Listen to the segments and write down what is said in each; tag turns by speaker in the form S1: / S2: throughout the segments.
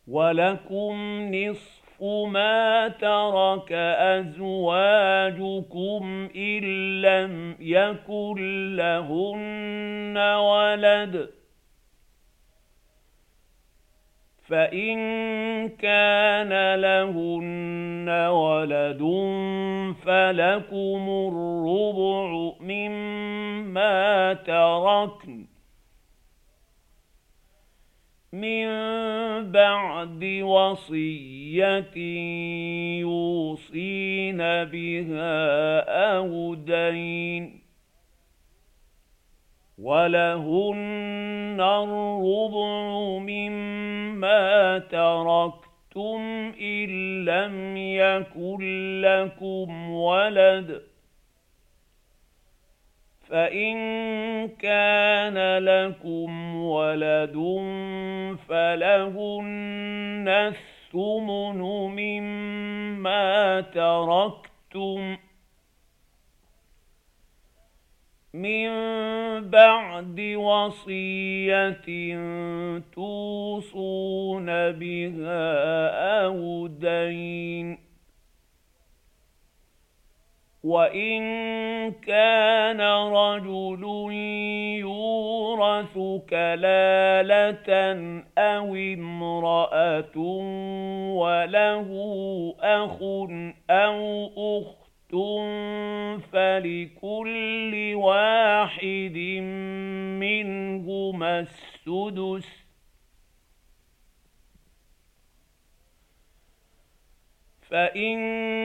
S1: ولكم نصف ما ترك أزواجكم إن لم يكن لهن ولد، فإن كان لهن ولد فلكم الربع مما تركن من بعد وصية يوصين بها أو دين، ولهن الربع مما تركتم إن لم يكن لكم ولد، فإن كان لكم ولد فلهن الثمن مما تركتم من بعد وصية توصون بها أو دين. وإن كان رجل يورث كلالة أو امرأة وله أخ أو أخت فلكل واحد منهما السدس، فإن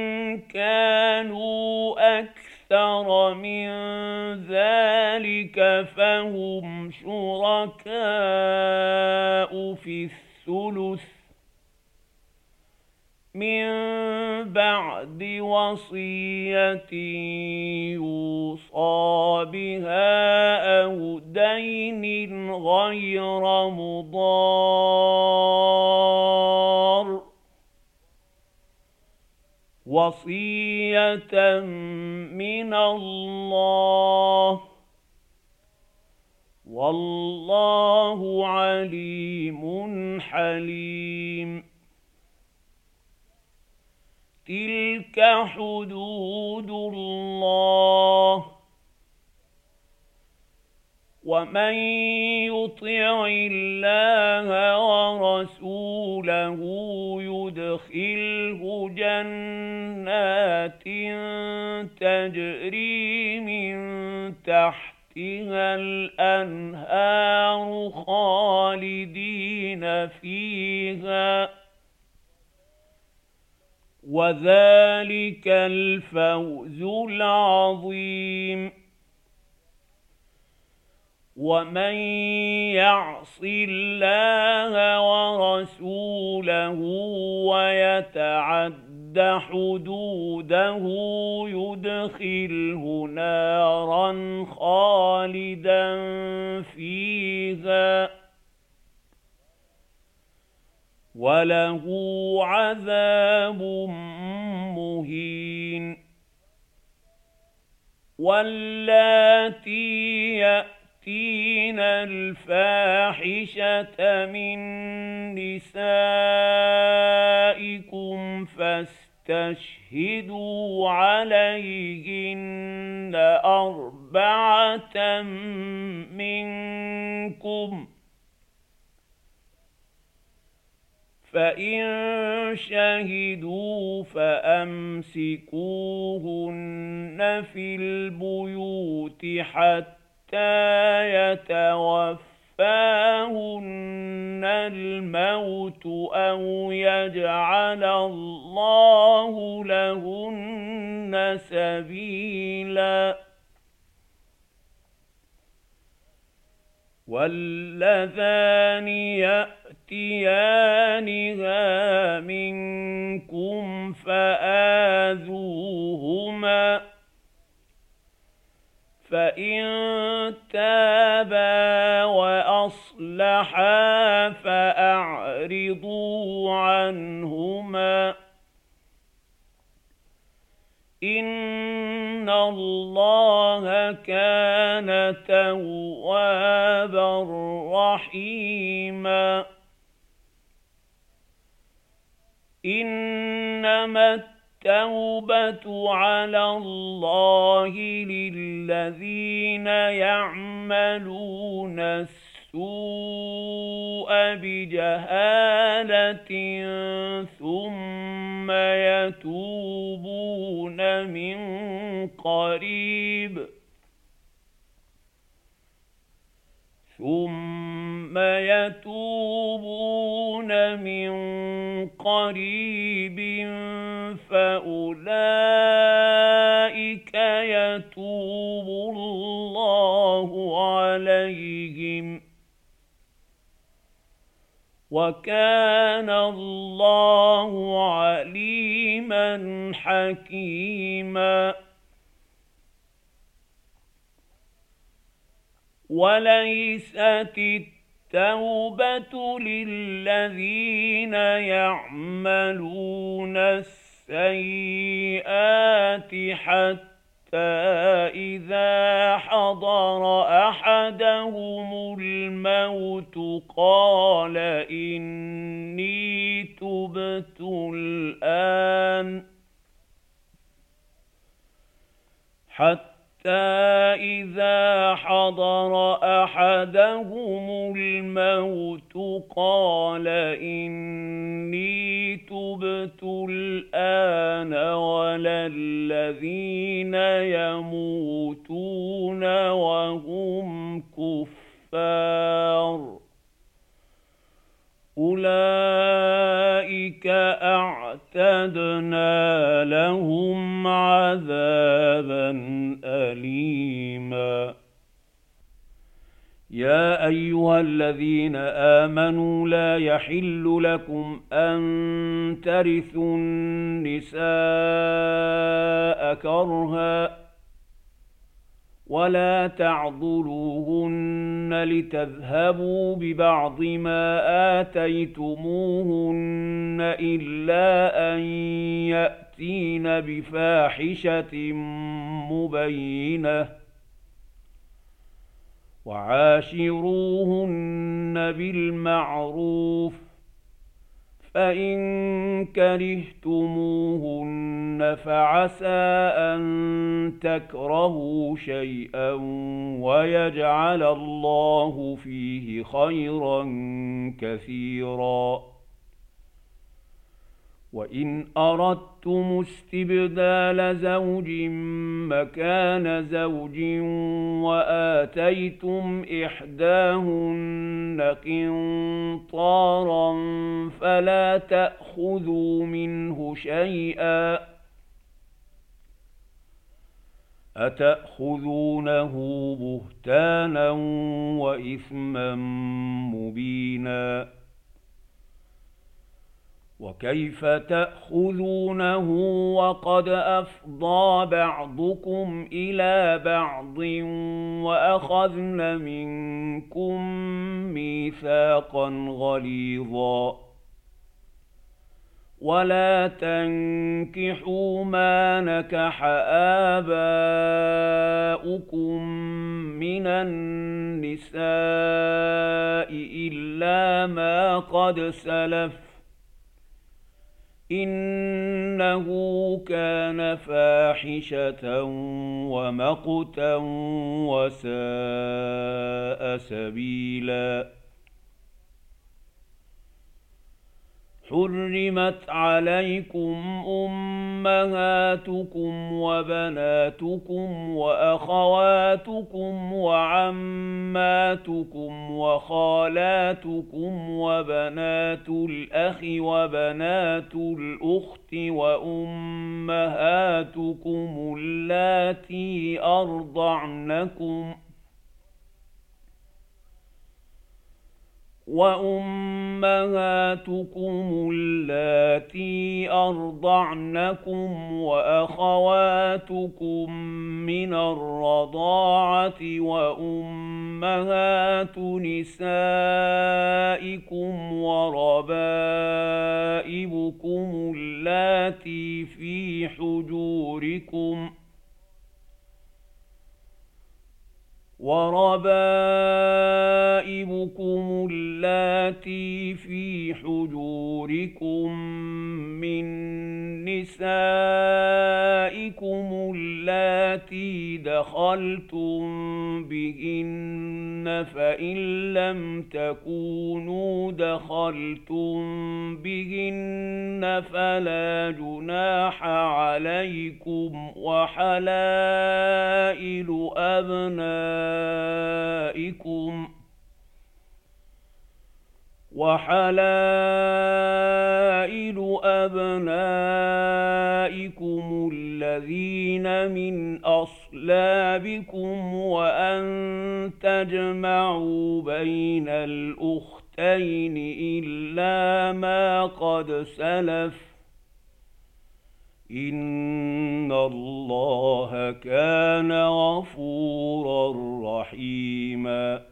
S1: كانوا أكثر من ذلك فهم شركاء في الثلث من بعد وصية يوصى بها أو دين غير مضار، وصية من الله، والله عليم حليم. تلك حدود الله، ومن يطع الله ورسوله يدخله جنات تجري من تحتها الأنهار خالدين فيها، وذلك الفوز العظيم. ومن يعص الله ورسوله ويتعد حدوده يدخله نارا خالدا فيها وله عذاب مهين. واللاتي يأتين الفاحشة من نسائكم فاستشهدوا عليهن أربعة منكم، فإن شهدوا فأمسكوهن في البيوت حتى يتوفاهن الموت أو يجعل الله لهن سبيلا. واللذان يأتيانها منكم فآذوهما، فإن تابا وأصلحا فأعرضوا عنهما، إن الله كان توابا رحيما. إنما التوبة على الله للذين يعملون السوء بجهالة ثم يتوبون من قريب فأولئك يتوب الله عليهم وكان الله عليما حكيما. وليست التوبة للذين يعملون السيئات حتى إذا حضر أحدهم الموت قال إني تبت الآن إذا حضر أحدهم الموت قال إني تبت الآن ولا الذين يموتون وهم كفار أولئك أعتدنا لهم عذابا أليما. يا أيها الذين آمنوا لا يحل لكم أن ترثوا النساء كرها ولا تعضلوهن لتذهبوا ببعض ما آتيتموهن إلا أن يأتين بفاحشة مبينة وعاشروهن بالمعروف فإن كرهتموهن فعسى أن تكرهوا شيئا ويجعل الله فيه خيرا كثيرا. وإن أردتم استبدال زوج مكان زوج وآتيتم إحداهن قنطارا فلا تأخذوا منه شيئا أتأخذونه بهتانا وإثما مبينا وكيف تأخذونه وقد أفضى بعضكم إلى بعض وأخذن منكم ميثاقا غليظا ولا تنكحوا ما نكح آباؤكم من النساء إلا ما قد سلف إنه كان فاحشة ومقتا وساء سبيلا. حرمت عليكم أمهاتكم وبناتكم وأخواتكم وعماتكم وخالاتكم وبنات الأخ وبنات الأخت وأمهاتكم اللاتي أرضعنكم وأخواتكم من الرضاعة وأمهات نسائكم وربائبكم اللاتي في حجوركم وربائبكم اللاتي في حجوركم من نسائكم اللاتي دخلتم بهن فإن لم تكونوا دخلتم بهن فلا جناح عليكم وحلائل أبنائكم الذين من أصلابكم وأن تجمعوا بين الأختين إلا ما قد سلف إن الله كان غفورا رحيما